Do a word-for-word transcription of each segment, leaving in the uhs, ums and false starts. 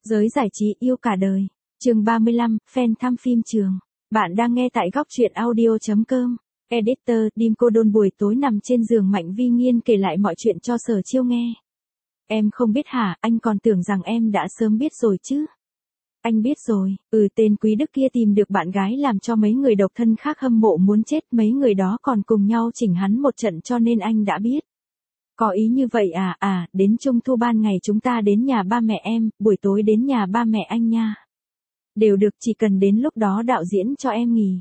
Giới giải trí yêu cả đời. Chương ba mươi lăm, fan thăm phim trường. Bạn đang nghe tại góc truyện audio chấm com. Editor, Dim cô đơn buổi tối nằm trên giường Mạnh Vi Nghiên kể lại mọi chuyện cho Sở Chiêu nghe. Em không biết hả, anh còn tưởng rằng em đã sớm biết rồi chứ. Anh biết rồi, ừ tên quý đức kia tìm được bạn gái làm cho mấy người độc thân khác hâm mộ muốn chết, mấy người đó còn cùng nhau chỉnh hắn một trận cho nên anh đã biết. Có ý như vậy à, à, đến trung thu ban ngày chúng ta đến nhà ba mẹ em, buổi tối đến nhà ba mẹ anh nha. Đều được, chỉ cần đến lúc đó đạo diễn cho em nghỉ.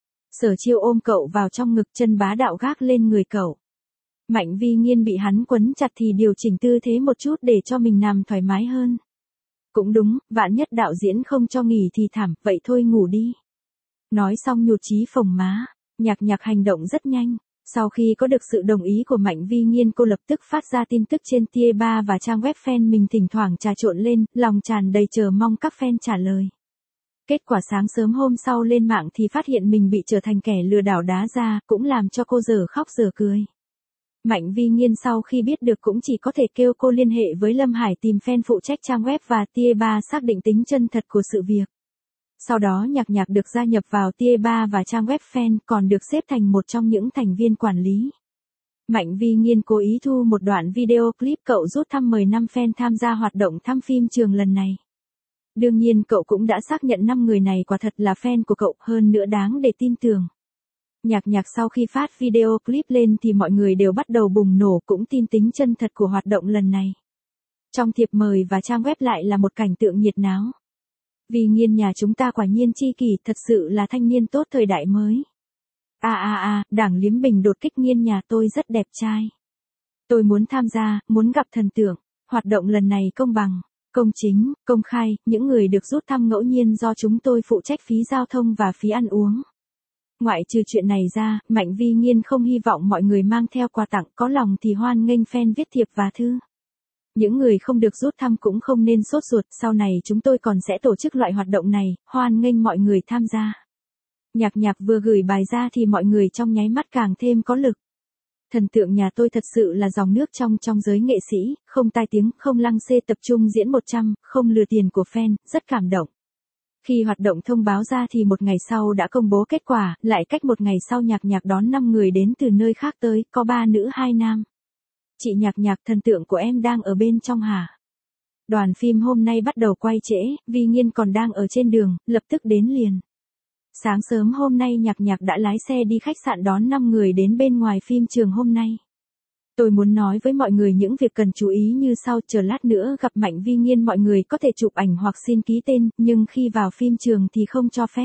Sở Chiêu ôm cậu vào trong ngực, chân bá đạo gác lên người cậu. Mạnh Vi Nghiên bị hắn quấn chặt thì điều chỉnh tư thế một chút để cho mình nằm thoải mái hơn. Cũng đúng, vạn nhất đạo diễn không cho nghỉ thì thảm, vậy thôi ngủ đi. Nói xong nhụt chí phồng má, Nhạc Nhạc hành động rất nhanh. Sau khi có được sự đồng ý của Mạnh Vi Nghiên, cô lập tức phát ra tin tức trên Tier ba và trang web fan mình thỉnh thoảng trà trộn lên, lòng tràn đầy chờ mong các fan trả lời. Kết quả sáng sớm hôm sau lên mạng thì phát hiện mình bị trở thành kẻ lừa đảo đá ra, cũng làm cho cô dở khóc dở cười. Mạnh Vi Nghiên sau khi biết được cũng chỉ có thể kêu cô liên hệ với Lâm Hải tìm fan phụ trách trang web và Tier ba xác định tính chân thật của sự việc. Sau đó Nhạc Nhạc được gia nhập vào Tier ba và trang web fan, còn được xếp thành một trong những thành viên quản lý. Mạnh Vi Nghiên cố ý thu một đoạn video clip cậu rút thăm mời năm fan tham gia hoạt động thăm phim trường lần này. Đương nhiên cậu cũng đã xác nhận năm người này quả thật là fan của cậu, hơn nữa đáng để tin tưởng. Nhạc Nhạc sau khi phát video clip lên thì mọi người đều bắt đầu bùng nổ, cũng tin tính chân thật của hoạt động lần này. Trong thiệp mời và trang web lại là một cảnh tượng nhiệt náo. Vi Nghiên nhà chúng ta quả nhiên chi kỷ, thật sự là thanh niên tốt thời đại mới. À à à, Đảng Liếm Bình đột kích Nghiên nhà tôi rất đẹp trai. Tôi muốn tham gia, muốn gặp thần tượng. Hoạt động lần này công bằng, công chính, công khai, những người được rút thăm ngẫu nhiên do chúng tôi phụ trách phí giao thông và phí ăn uống. Ngoại trừ chuyện này ra, Mạnh Vi Nghiên không hy vọng mọi người mang theo quà tặng, có lòng thì hoan nghênh fan viết thiệp và thư. Những người không được rút thăm cũng không nên sốt ruột, sau này chúng tôi còn sẽ tổ chức loại hoạt động này, hoan nghênh mọi người tham gia. Nhạc Nhạc vừa gửi bài ra thì mọi người trong nháy mắt càng thêm có lực. Thần tượng nhà tôi thật sự là dòng nước trong trong giới nghệ sĩ, không tai tiếng, không lăng xê, tập trung diễn một trăm, không lừa tiền của fan, rất cảm động. Khi hoạt động thông báo ra thì một ngày sau đã công bố kết quả, lại cách một ngày sau Nhạc Nhạc đón năm người đến từ nơi khác tới, có ba nữ hai nam. Chị Nhạc Nhạc, thần tượng của em đang ở bên trong hả? Đoàn phim hôm nay bắt đầu quay trễ, Vi Nghiên còn đang ở trên đường, lập tức đến liền. Sáng sớm hôm nay Nhạc Nhạc đã lái xe đi khách sạn đón năm người đến bên ngoài phim trường hôm nay. Tôi muốn nói với mọi người những việc cần chú ý như sau, chờ lát nữa gặp Mạnh Vi Nghiên mọi người có thể chụp ảnh hoặc xin ký tên, nhưng khi vào phim trường thì không cho phép.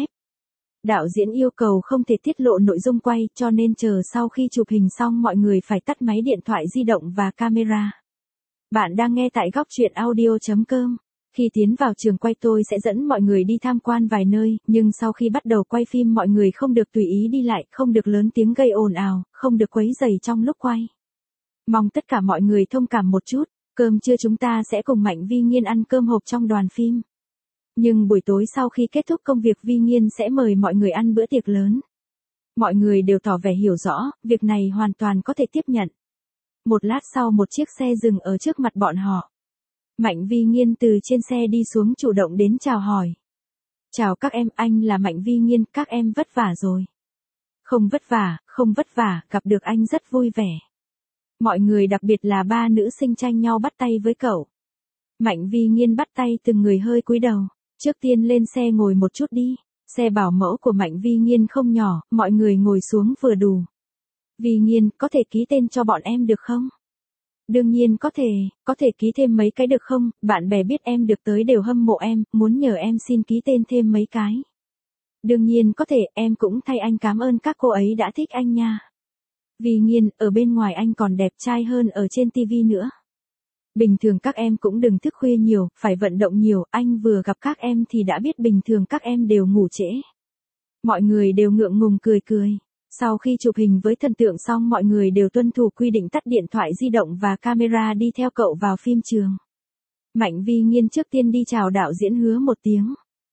Đạo diễn yêu cầu không thể tiết lộ nội dung quay, cho nên chờ sau khi chụp hình xong mọi người phải tắt máy điện thoại di động và camera. Bạn đang nghe tại góc truyện audio chấm com. Khi tiến vào trường quay tôi sẽ dẫn mọi người đi tham quan vài nơi, nhưng sau khi bắt đầu quay phim mọi người không được tùy ý đi lại, không được lớn tiếng gây ồn ào, không được quấy rầy trong lúc quay. Mong tất cả mọi người thông cảm một chút, cơm trưa chúng ta sẽ cùng Mạnh Vi Nghiên ăn cơm hộp trong đoàn phim. Nhưng buổi tối sau khi kết thúc công việc Vi Nghiên sẽ mời mọi người ăn bữa tiệc lớn. Mọi người đều tỏ vẻ hiểu rõ, việc này hoàn toàn có thể tiếp nhận. Một lát sau một chiếc xe dừng ở trước mặt bọn họ. Mạnh Vi Nghiên từ trên xe đi xuống chủ động đến chào hỏi. Chào các em, anh là Mạnh Vi Nghiên, các em vất vả rồi. Không vất vả, không vất vả, gặp được anh rất vui vẻ. Mọi người đặc biệt là ba nữ sinh tranh nhau bắt tay với cậu. Mạnh Vi Nghiên bắt tay từng người hơi cúi đầu. Trước tiên lên xe ngồi một chút đi. Xe bảo mẫu của Mạnh Vi Nghiên không nhỏ, mọi người ngồi xuống vừa đủ. Vi Nghiên, có thể ký tên cho bọn em được không? Đương nhiên có thể, có thể ký thêm mấy cái được không? Bạn bè biết em được tới đều hâm mộ em, muốn nhờ em xin ký tên thêm mấy cái. Đương nhiên có thể, em cũng thay anh cảm ơn các cô ấy đã thích anh nha. Vi Nghiên, ở bên ngoài anh còn đẹp trai hơn ở trên tivi nữa. Bình thường các em cũng đừng thức khuya nhiều, phải vận động nhiều, anh vừa gặp các em thì đã biết bình thường các em đều ngủ trễ. Mọi người đều ngượng ngùng cười cười. Sau khi chụp hình với thần tượng xong mọi người đều tuân thủ quy định tắt điện thoại di động và camera đi theo cậu vào phim trường. Mạnh Vi Nghiên trước tiên đi chào đạo diễn Hứa một tiếng.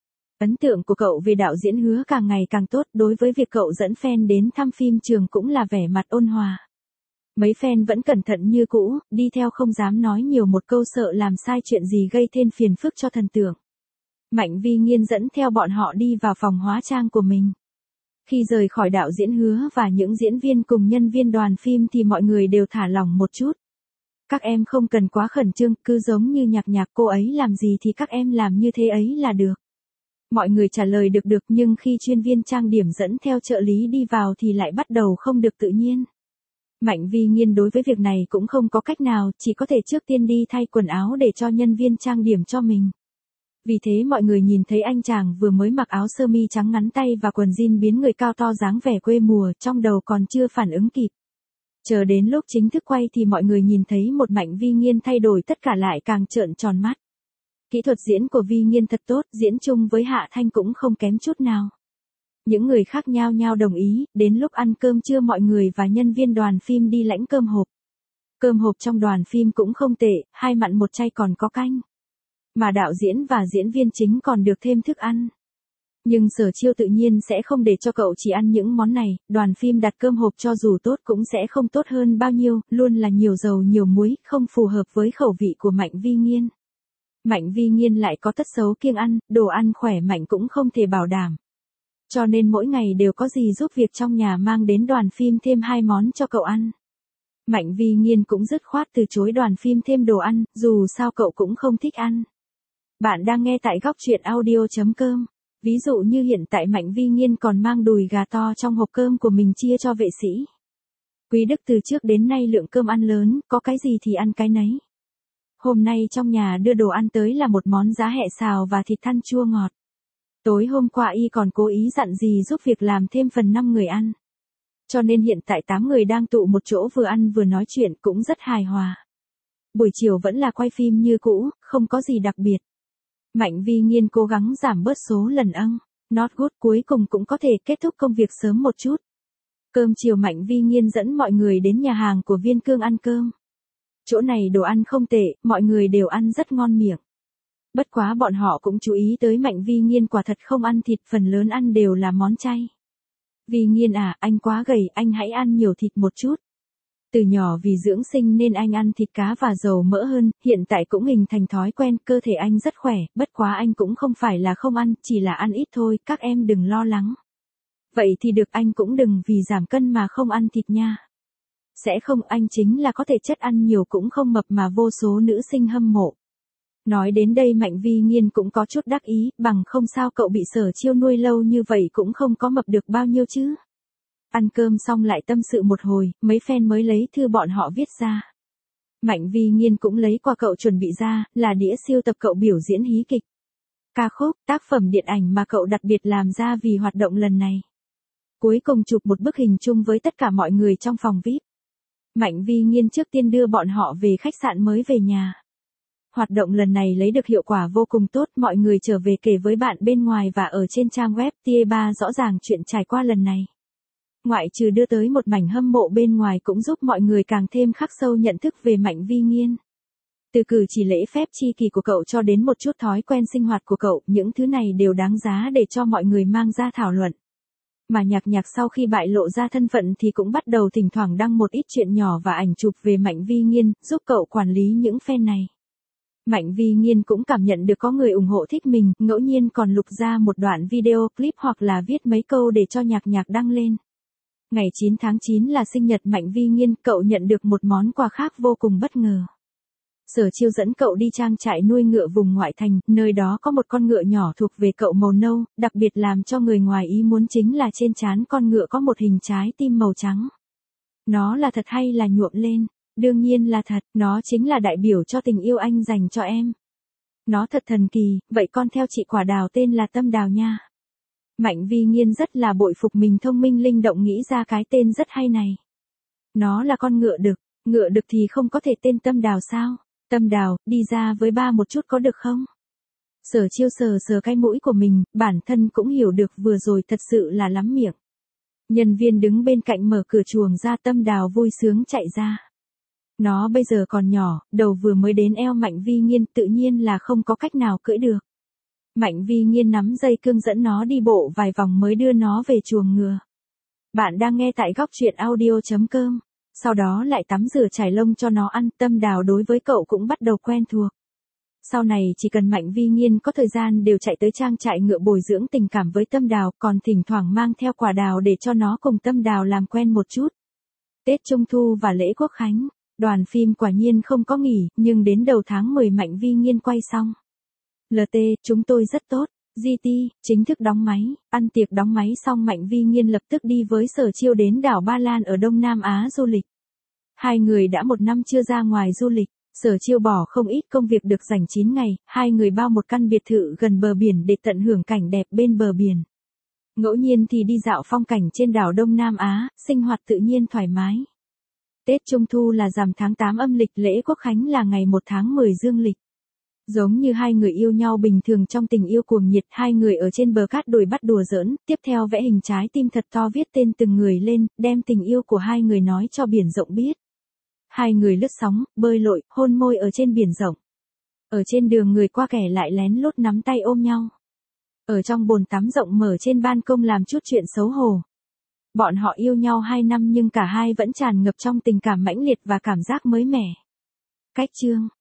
Ấn tượng của cậu về đạo diễn Hứa càng ngày càng tốt, đối với việc cậu dẫn fan đến thăm phim trường cũng là vẻ mặt ôn hòa. Mấy fan vẫn cẩn thận như cũ, đi theo không dám nói nhiều một câu sợ làm sai chuyện gì gây thêm phiền phức cho thần tượng. Mạnh Vi Nghiên dẫn theo bọn họ đi vào phòng hóa trang của mình. Khi rời khỏi đạo diễn Hứa và những diễn viên cùng nhân viên đoàn phim thì mọi người đều thả lỏng một chút. Các em không cần quá khẩn trương, cứ giống như Nhạc Nhạc cô ấy làm gì thì các em làm như thế ấy là được. Mọi người trả lời được được nhưng khi chuyên viên trang điểm dẫn theo trợ lý đi vào thì lại bắt đầu không được tự nhiên. Mạnh Vi Nghiên đối với việc này cũng không có cách nào, chỉ có thể trước tiên đi thay quần áo để cho nhân viên trang điểm cho mình. Vì thế mọi người nhìn thấy anh chàng vừa mới mặc áo sơ mi trắng ngắn tay và quần jean biến người cao to dáng vẻ quê mùa, trong đầu còn chưa phản ứng kịp. Chờ đến lúc chính thức quay thì mọi người nhìn thấy một Mạnh Vi Nghiên thay đổi tất cả lại càng trợn tròn mắt. Kỹ thuật diễn của Vi Nghiên thật tốt, diễn chung với Hạ Thanh cũng không kém chút nào. Những người khác nhao nhao đồng ý, đến lúc ăn cơm trưa mọi người và nhân viên đoàn phim đi lãnh cơm hộp. Cơm hộp trong đoàn phim cũng không tệ, hai mặn một chay còn có canh. Mà đạo diễn và diễn viên chính còn được thêm thức ăn. Nhưng Sở Chiêu tự nhiên sẽ không để cho cậu chỉ ăn những món này, đoàn phim đặt cơm hộp cho dù tốt cũng sẽ không tốt hơn bao nhiêu, luôn là nhiều dầu nhiều muối, không phù hợp với khẩu vị của Mạnh Vi Nghiên. Mạnh Vi Nghiên lại có tật xấu kiêng ăn, đồ ăn khỏe mạnh cũng không thể bảo đảm. Cho nên mỗi ngày đều có gì giúp việc trong nhà mang đến đoàn phim thêm hai món cho cậu ăn. Mạnh Vi Nghiên cũng dứt khoát từ chối đoàn phim thêm đồ ăn, dù sao cậu cũng không thích ăn. Bạn đang nghe tại góc truyện audio chấm com. Ví dụ như hiện tại Mạnh Vi Nghiên còn mang đùi gà to trong hộp cơm của mình chia cho vệ sĩ. Quý Đức từ trước đến nay lượng cơm ăn lớn, có cái gì thì ăn cái nấy. Hôm nay trong nhà đưa đồ ăn tới là một món giá hẹ xào và thịt thăn chua ngọt. Tối hôm qua y còn cố ý dặn gì giúp việc làm thêm phần năm người ăn. Cho nên hiện tại tám người đang tụ một chỗ vừa ăn vừa nói chuyện cũng rất hài hòa. Buổi chiều vẫn là quay phim như cũ, không có gì đặc biệt. Mạnh Vi Nghiên cố gắng giảm bớt số lần âng, not good cuối cùng cũng có thể kết thúc công việc sớm một chút. Cơm chiều Mạnh Vi Nghiên dẫn mọi người đến nhà hàng của Viên Cương ăn cơm. Chỗ này đồ ăn không tệ, mọi người đều ăn rất ngon miệng. Bất quá bọn họ cũng chú ý tới Mạnh Vi Nghiên quả thật không ăn thịt, phần lớn ăn đều là món chay. Vi Nghiên à, anh quá gầy, anh hãy ăn nhiều thịt một chút. Từ nhỏ vì dưỡng sinh nên anh ăn thịt cá và dầu mỡ hơn, hiện tại cũng hình thành thói quen, cơ thể anh rất khỏe, bất quá anh cũng không phải là không ăn, chỉ là ăn ít thôi, các em đừng lo lắng. Vậy thì được, anh cũng đừng vì giảm cân mà không ăn thịt nha. Sẽ không, anh chính là có thể chất ăn nhiều cũng không mập mà vô số nữ sinh hâm mộ. Nói đến đây Mạnh Vi Nghiên cũng có chút đắc ý, bằng không sao cậu bị Sở Chiêu nuôi lâu như vậy cũng không có mập được bao nhiêu chứ. Ăn cơm xong lại tâm sự một hồi, mấy fan mới lấy thư bọn họ viết ra. Mạnh Vi Nghiên cũng lấy qua cậu chuẩn bị ra, là đĩa siêu tập cậu biểu diễn hí kịch. Ca khúc, tác phẩm điện ảnh mà cậu đặc biệt làm ra vì hoạt động lần này. Cuối cùng chụp một bức hình chung với tất cả mọi người trong phòng vi ai pi. Mạnh Vi Nghiên trước tiên đưa bọn họ về khách sạn mới về nhà. Hoạt động lần này lấy được hiệu quả vô cùng tốt, mọi người trở về kể với bạn bên ngoài và ở trên trang web Tier ba rõ ràng chuyện trải qua lần này. Ngoại trừ đưa tới một mảnh hâm mộ bên ngoài cũng giúp mọi người càng thêm khắc sâu nhận thức về Mạnh Vi Nghiên. Từ cử chỉ lễ phép chi kỳ của cậu cho đến một chút thói quen sinh hoạt của cậu, những thứ này đều đáng giá để cho mọi người mang ra thảo luận. Mà Nhạc Nhạc sau khi bại lộ ra thân phận thì cũng bắt đầu thỉnh thoảng đăng một ít chuyện nhỏ và ảnh chụp về Mạnh Vi Nghiên, giúp cậu quản lý những fan này. Mạnh Vi Nghiên cũng cảm nhận được có người ủng hộ thích mình, ngẫu nhiên còn lục ra một đoạn video clip hoặc là viết mấy câu để cho Nhạc Nhạc đăng lên. Ngày chín tháng chín là sinh nhật Mạnh Vi Nghiên, cậu nhận được một món quà khác vô cùng bất ngờ. Sở Chiêu dẫn cậu đi trang trại nuôi ngựa vùng ngoại thành, nơi đó có một con ngựa nhỏ thuộc về cậu màu nâu, đặc biệt làm cho người ngoài ý muốn chính là trên trán con ngựa có một hình trái tim màu trắng. Nó là thật hay là nhuộm lên? Đương nhiên là thật, nó chính là đại biểu cho tình yêu anh dành cho em. Nó thật thần kỳ, vậy con theo chị quả đào tên là Tâm Đào nha. Mạnh Vi Nghiên rất là bội phục mình thông minh linh động nghĩ ra cái tên rất hay này. Nó là con ngựa đực, ngựa đực thì không có thể tên Tâm Đào sao? Tâm Đào, đi ra với ba một chút có được không? Sở Chiêu sờ sờ cái mũi của mình, bản thân cũng hiểu được vừa rồi thật sự là lắm miệng. Nhân viên đứng bên cạnh mở cửa chuồng ra, Tâm Đào vui sướng chạy ra. Nó bây giờ còn nhỏ, đầu vừa mới đến eo Mạnh Vi Nghiên, tự nhiên là không có cách nào cưỡi được. Mạnh Vi Nghiên nắm dây cương dẫn nó đi bộ vài vòng mới đưa nó về chuồng ngựa. Bạn đang nghe tại góc truyện audio chấm com. Sau đó lại tắm rửa trải lông cho nó ăn, Tâm Đào đối với cậu cũng bắt đầu quen thuộc. Sau này chỉ cần Mạnh Vi Nghiên có thời gian đều chạy tới trang trại ngựa bồi dưỡng tình cảm với Tâm Đào, còn thỉnh thoảng mang theo quả đào để cho nó cùng Tâm Đào làm quen một chút. Tết Trung Thu và lễ Quốc Khánh, đoàn phim quả nhiên không có nghỉ, nhưng đến đầu tháng mười Mạnh Vi Nghiên quay xong. lờ tê, chúng tôi rất tốt. giê tê, chính thức đóng máy, ăn tiệc đóng máy xong Mạnh Vi Nghiên lập tức đi với Sở Chiêu đến đảo Ba Lan ở Đông Nam Á du lịch. Hai người đã một năm chưa ra ngoài du lịch, Sở Chiêu bỏ không ít công việc được dành chín ngày, hai người bao một căn biệt thự gần bờ biển để tận hưởng cảnh đẹp bên bờ biển. Ngẫu nhiên thì đi dạo phong cảnh trên đảo Đông Nam Á, sinh hoạt tự nhiên thoải mái. Tết Trung Thu là rằm tháng tám âm lịch, lễ Quốc Khánh là ngày một tháng mười dương lịch. Giống như hai người yêu nhau bình thường trong tình yêu cuồng nhiệt, hai người ở trên bờ cát đồi bắt đùa giỡn, tiếp theo vẽ hình trái tim thật to viết tên từng người lên, đem tình yêu của hai người nói cho biển rộng biết. Hai người lướt sóng, bơi lội, hôn môi ở trên biển rộng. Ở trên đường người qua kẻ lại lén lút nắm tay ôm nhau. Ở trong bồn tắm rộng mở trên ban công làm chút chuyện xấu hổ. Bọn họ yêu nhau hai năm nhưng cả hai vẫn tràn ngập trong tình cảm mãnh liệt và cảm giác mới mẻ. Cách chương